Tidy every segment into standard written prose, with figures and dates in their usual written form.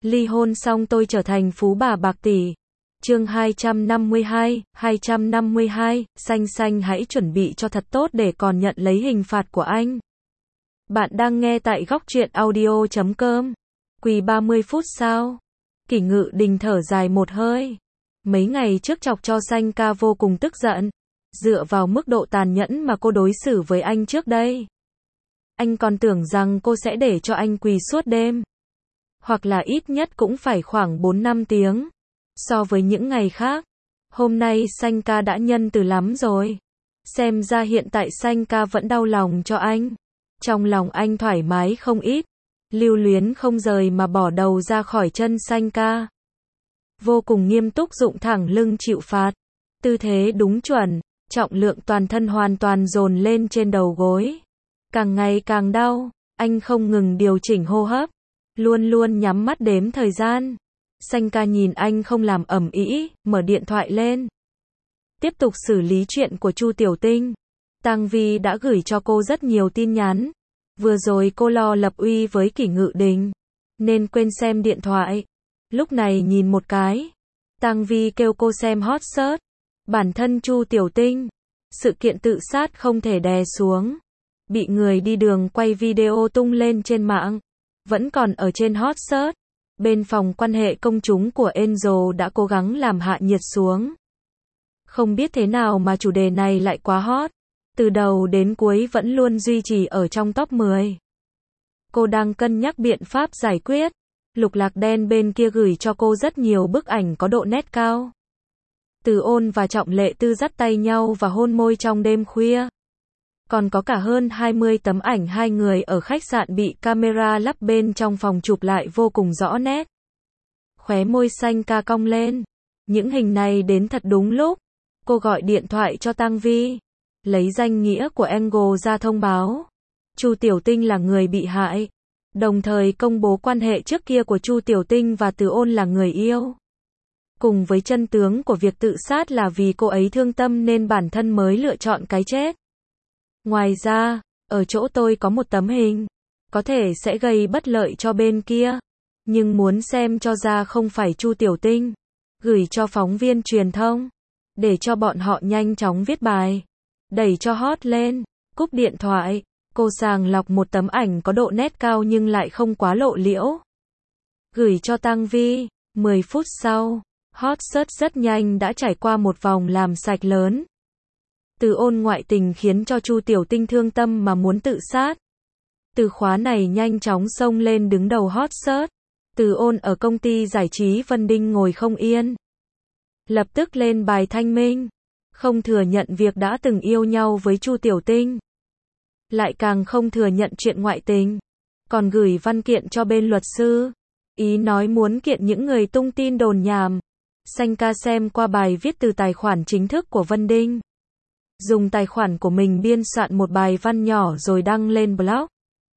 Ly hôn xong tôi trở thành phú bà bạc tỷ. Chương 252, Xanh Xanh hãy chuẩn bị cho thật tốt để còn nhận lấy hình phạt của anh. Bạn đang nghe tại góc truyện audio.com. Quỳ 30 phút sau. Kỷ Ngự Đình thở dài một hơi. Mấy ngày trước chọc cho Xanh ca vô cùng tức giận. Dựa vào mức độ tàn nhẫn mà cô đối xử với anh trước đây, anh còn tưởng rằng cô sẽ để cho anh quỳ suốt đêm. Hoặc là ít nhất cũng phải khoảng 4-5 tiếng. So với những ngày khác, hôm nay Xanh ca đã nhân từ lắm rồi. Xem ra hiện tại Xanh ca vẫn đau lòng cho anh. Trong lòng anh thoải mái không ít. Lưu luyến không rời mà bỏ đầu ra khỏi chân Xanh ca. Vô cùng nghiêm túc dựng thẳng lưng chịu phạt. Tư thế đúng chuẩn, trọng lượng toàn thân hoàn toàn dồn lên trên đầu gối. Càng ngày càng đau, anh không ngừng điều chỉnh hô hấp. Luôn luôn nhắm mắt đếm thời gian. Xanh ca nhìn anh không làm ầm ĩ, mở điện thoại lên. Tiếp tục xử lý chuyện của Chu Tiểu Tinh. Tang Vi đã gửi cho cô rất nhiều tin nhắn. Vừa rồi cô lo lập uy với Kỷ Ngự Đình, nên quên xem điện thoại. Lúc này nhìn một cái, Tang Vi kêu cô xem hot search. Bản thân Chu Tiểu Tinh, sự kiện tự sát không thể đè xuống. Bị người đi đường quay video tung lên trên mạng. Vẫn còn ở trên hot search. Bên phòng quan hệ công chúng của Angel đã cố gắng làm hạ nhiệt xuống. Không biết thế nào mà chủ đề này lại quá hot. Từ đầu đến cuối vẫn luôn duy trì ở trong top 10. Cô đang cân nhắc biện pháp giải quyết. Lục Lạc Đen bên kia gửi cho cô rất nhiều bức ảnh có độ nét cao. Từ Ôn và Trọng Lệ Tư dắt tay nhau và hôn môi trong đêm khuya. Còn có cả hơn 20 tấm ảnh hai người ở khách sạn bị camera lắp bên trong phòng chụp lại vô cùng rõ nét. Khóe môi Xanh ca cong lên. Những hình này đến thật đúng lúc. Cô gọi điện thoại cho Tang Vi, lấy danh nghĩa của Angle ra thông báo Chu Tiểu Tinh là người bị hại, đồng thời công bố quan hệ trước kia của Chu Tiểu Tinh và Từ Ôn là người yêu. Cùng với chân tướng của việc tự sát là vì cô ấy thương tâm nên bản thân mới lựa chọn cái chết. Ngoài ra, ở chỗ tôi có một tấm hình, có thể sẽ gây bất lợi cho bên kia, nhưng muốn xem cho ra không phải Chu Tiểu Tinh, gửi cho phóng viên truyền thông, để cho bọn họ nhanh chóng viết bài, đẩy cho hot lên. Cúp điện thoại, cô sàng lọc một tấm ảnh có độ nét cao nhưng lại không quá lộ liễu. Gửi cho Tang Vi, 10 phút sau, hot search rất nhanh đã trải qua một vòng làm sạch lớn. Từ Ôn ngoại tình khiến cho Chu Tiểu Tinh thương tâm mà muốn tự sát. Từ khóa này nhanh chóng xông lên đứng đầu hot search. Từ Ôn ở công ty giải trí Vân Đinh ngồi không yên. Lập tức lên bài thanh minh. Không thừa nhận việc đã từng yêu nhau với Chu Tiểu Tinh. Lại càng không thừa nhận chuyện ngoại tình. Còn gửi văn kiện cho bên luật sư. Ý nói muốn kiện những người tung tin đồn nhảm. Xanh ca xem qua bài viết từ tài khoản chính thức của Vân Đinh. Dùng tài khoản của mình biên soạn một bài văn nhỏ rồi đăng lên blog.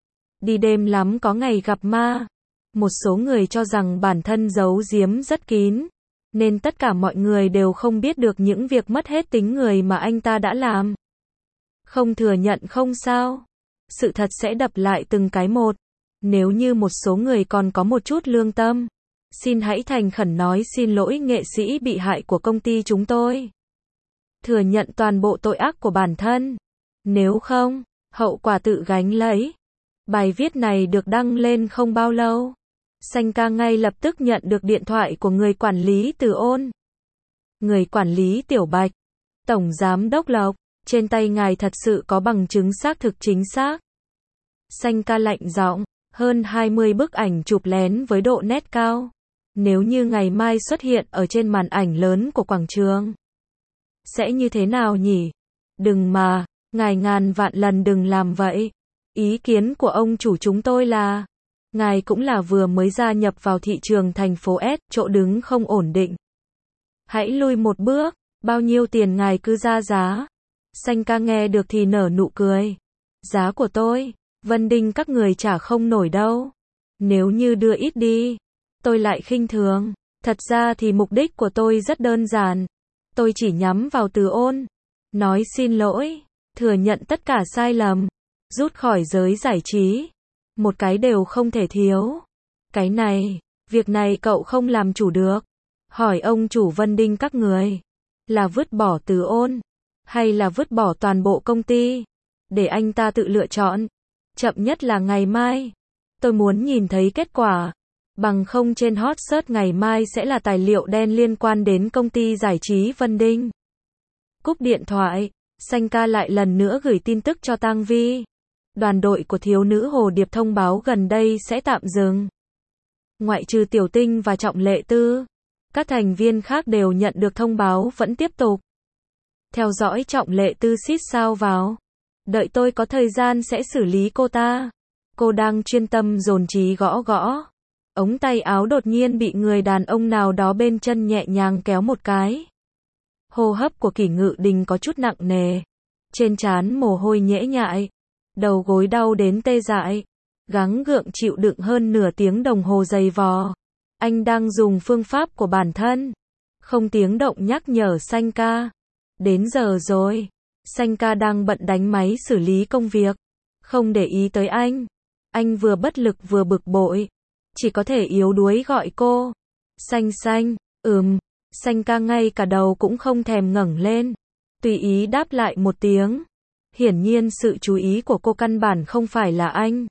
Đi đêm lắm có ngày gặp ma. Một số người cho rằng bản thân giấu giếm rất kín, nên tất cả mọi người đều không biết được những việc mất hết tính người mà anh ta đã làm. Không thừa nhận không sao. Sự thật sẽ đập lại từng cái một. Nếu như một số người còn có một chút lương tâm, xin hãy thành khẩn nói xin lỗi nghệ sĩ bị hại của công ty chúng tôi. Thừa nhận toàn bộ tội ác của bản thân. Nếu không, hậu quả tự gánh lấy. Bài viết này được đăng lên không bao lâu. Xanh ca ngay lập tức nhận được điện thoại của người quản lý Từ Ôn. Người quản lý Tiểu Bạch. Tổng giám đốc Lộc, trên tay ngài thật sự có bằng chứng xác thực chính xác. Xanh ca lạnh giọng, hơn 20 bức ảnh chụp lén với độ nét cao. Nếu như ngày mai xuất hiện ở trên màn ảnh lớn của quảng trường, sẽ như thế nào nhỉ? Đừng mà, ngài ngàn vạn lần đừng làm vậy. Ý kiến của ông chủ chúng tôi là, ngài cũng là vừa mới gia nhập vào thị trường thành phố S, chỗ đứng không ổn định. Hãy lui một bước, bao nhiêu tiền ngài cứ ra giá. Xanh ca nghe được thì nở nụ cười. Giá của tôi, Vân Đinh các người trả không nổi đâu. Nếu như đưa ít đi, tôi lại khinh thường. Thật ra thì mục đích của tôi rất đơn giản. Tôi chỉ nhắm vào Từ Ôn. Nói xin lỗi, thừa nhận tất cả sai lầm, rút khỏi giới giải trí. Một cái đều không thể thiếu. Cái này, Việc này cậu không làm chủ được. Hỏi ông chủ Vân Đinh các người. Là vứt bỏ Từ Ôn. Hay là vứt bỏ toàn bộ công ty. Để anh ta tự lựa chọn. Chậm nhất là ngày mai. Tôi muốn nhìn thấy kết quả. Bằng không trên hot search ngày mai sẽ là tài liệu đen liên quan đến công ty giải trí Vân Đinh. Cúp điện thoại, Xanh ca lại lần nữa gửi tin tức cho Tang Vi. Đoàn đội của thiếu nữ Hồ Điệp thông báo gần đây sẽ tạm dừng. Ngoại trừ Tiểu Tinh và Trọng Lệ Tư, các thành viên khác đều nhận được thông báo vẫn tiếp tục. Theo dõi Trọng Lệ Tư xít sao vào. Đợi tôi có thời gian sẽ xử lý cô ta. Cô đang chuyên tâm dồn trí gõ gõ. Ống tay áo đột nhiên bị người đàn ông nào đó bên chân nhẹ nhàng kéo một cái. Hô hấp của Kỷ Ngự Đình có chút nặng nề. Trên trán mồ hôi nhễ nhại. Đầu gối đau đến tê dại. Gắng gượng chịu đựng hơn nửa tiếng đồng hồ dày vò. Anh đang dùng phương pháp của bản thân. Không tiếng động nhắc nhở Xanh ca. Đến giờ rồi. Xanh ca đang bận đánh máy xử lý công việc. Không để ý tới anh. Anh vừa bất lực vừa bực bội. Chỉ có thể yếu đuối gọi cô. Xanh xanh, Xanh ca ngay cả đầu cũng không thèm ngẩng lên. Tùy ý đáp lại một tiếng. Hiển nhiên sự chú ý của cô căn bản không phải là anh.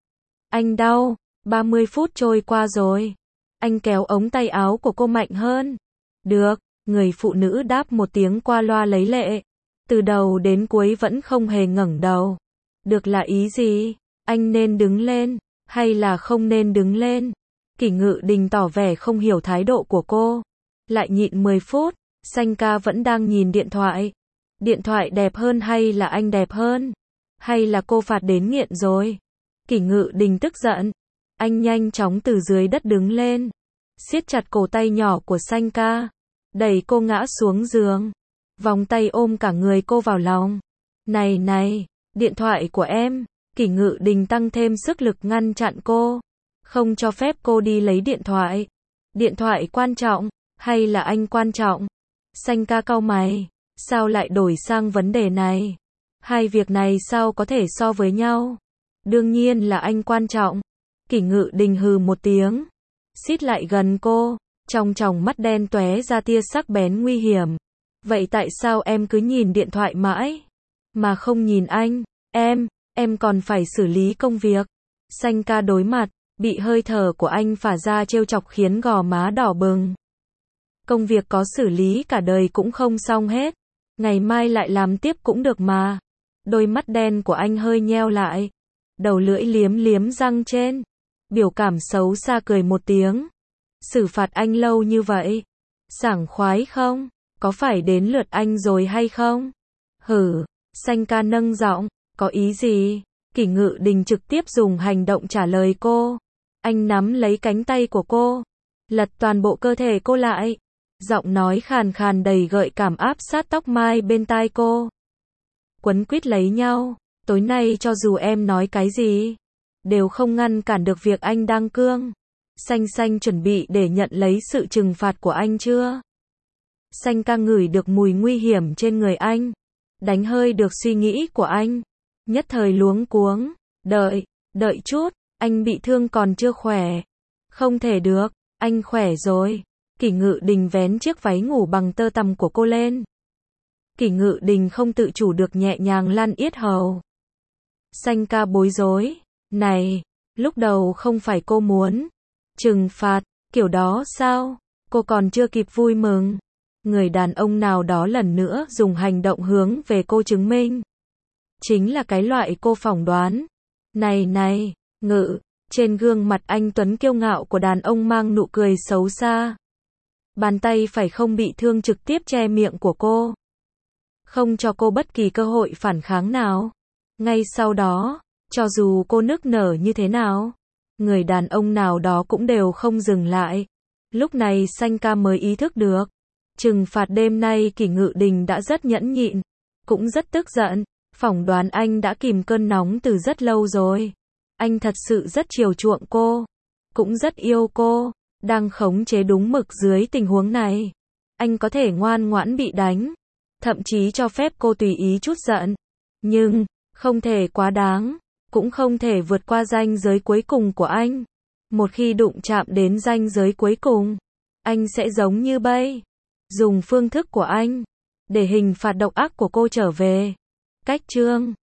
Anh đau. 30 phút trôi qua rồi. Anh kéo ống tay áo của cô mạnh hơn. Được, người phụ nữ đáp một tiếng qua loa lấy lệ. Từ đầu đến cuối vẫn không hề ngẩng đầu. Được là ý gì? Anh nên đứng lên, hay là không nên đứng lên? Kỷ Ngự Đình tỏ vẻ không hiểu thái độ của cô. Lại nhịn 10 phút, Xanh ca vẫn đang nhìn điện thoại. Điện thoại đẹp hơn hay là anh đẹp hơn? Hay là cô phạt đến nghiện rồi? Kỷ Ngự Đình tức giận. Anh nhanh chóng từ dưới đất đứng lên. Siết chặt cổ tay nhỏ của Xanh ca. Đẩy cô ngã xuống giường. Vòng tay ôm cả người cô vào lòng. Này này, điện thoại của em. Kỷ Ngự Đình tăng thêm sức lực ngăn chặn cô. Không cho phép cô đi lấy điện thoại. Điện thoại quan trọng, hay là anh quan trọng? Xanh ca cau mày. Sao lại đổi sang vấn đề này? Hai việc này sao có thể so với nhau? Đương nhiên là anh quan trọng. Kỷ Ngự Đình hừ một tiếng. Xít lại gần cô. Trong tròng mắt đen tóe ra tia sắc bén nguy hiểm. Vậy tại sao em cứ nhìn điện thoại mãi? Mà không nhìn anh? Em còn phải xử lý công việc. Xanh ca đối mặt, bị hơi thở của anh phả ra trêu chọc khiến gò má đỏ bừng. Công việc có xử lý cả đời cũng không xong hết. Ngày mai lại làm tiếp cũng được mà. Đôi mắt đen của anh hơi nheo lại. Đầu lưỡi liếm liếm răng trên. Biểu cảm xấu xa cười một tiếng. Xử phạt anh lâu như vậy. Sảng khoái không? Có phải đến lượt anh rồi hay không? Hử, Xanh ca nâng giọng. Có ý gì? Kỷ Ngự Đình trực tiếp dùng hành động trả lời cô. Anh nắm lấy cánh tay của cô. Lật toàn bộ cơ thể cô lại. Giọng nói khàn khàn đầy gợi cảm áp sát tóc mai bên tai cô. Quấn quýt lấy nhau. Tối nay cho dù em nói cái gì, đều không ngăn cản được việc anh đang cương. Xanh xanh chuẩn bị để nhận lấy sự trừng phạt của anh chưa? Xanh ca ngửi được mùi nguy hiểm trên người anh. Đánh hơi được suy nghĩ của anh. Nhất thời luống cuống. Đợi chút, anh bị thương còn chưa khỏe. Không thể được, anh khỏe rồi. Kỷ Ngự Đình vén chiếc váy ngủ bằng tơ tằm của cô lên. Kỷ Ngự Đình không tự chủ được nhẹ nhàng lăn yết hầu. Xanh ca bối rối. Này, lúc đầu không phải cô muốn trừng phạt kiểu đó sao? Cô còn chưa kịp vui mừng. Người đàn ông nào đó lần nữa dùng hành động hướng về cô chứng minh. Chính là cái loại cô phỏng đoán. Này, Ngự, trên gương mặt anh tuấn kiêu ngạo của đàn ông mang nụ cười xấu xa. Bàn tay phải không bị thương trực tiếp che miệng của cô. Không cho cô bất kỳ cơ hội phản kháng nào. Ngay sau đó, cho dù cô nức nở như thế nào, người đàn ông nào đó cũng đều không dừng lại. Lúc này Xanh ca mới ý thức được. Trừng phạt đêm nay Kỷ Ngự Đình đã rất nhẫn nhịn. Cũng rất tức giận. Phỏng đoán anh đã kìm cơn nóng từ rất lâu rồi. Anh thật sự rất chiều chuộng cô. Cũng rất yêu cô. Đang khống chế đúng mực dưới tình huống này. Anh có thể ngoan ngoãn bị đánh. Thậm chí cho phép cô tùy ý chút giận. Nhưng, không thể quá đáng. Cũng không thể vượt qua ranh giới cuối cùng của anh. Một khi đụng chạm đến ranh giới cuối cùng, anh sẽ giống như Bay. Dùng phương thức của anh để hình phạt độc ác của cô trở về. Cách chương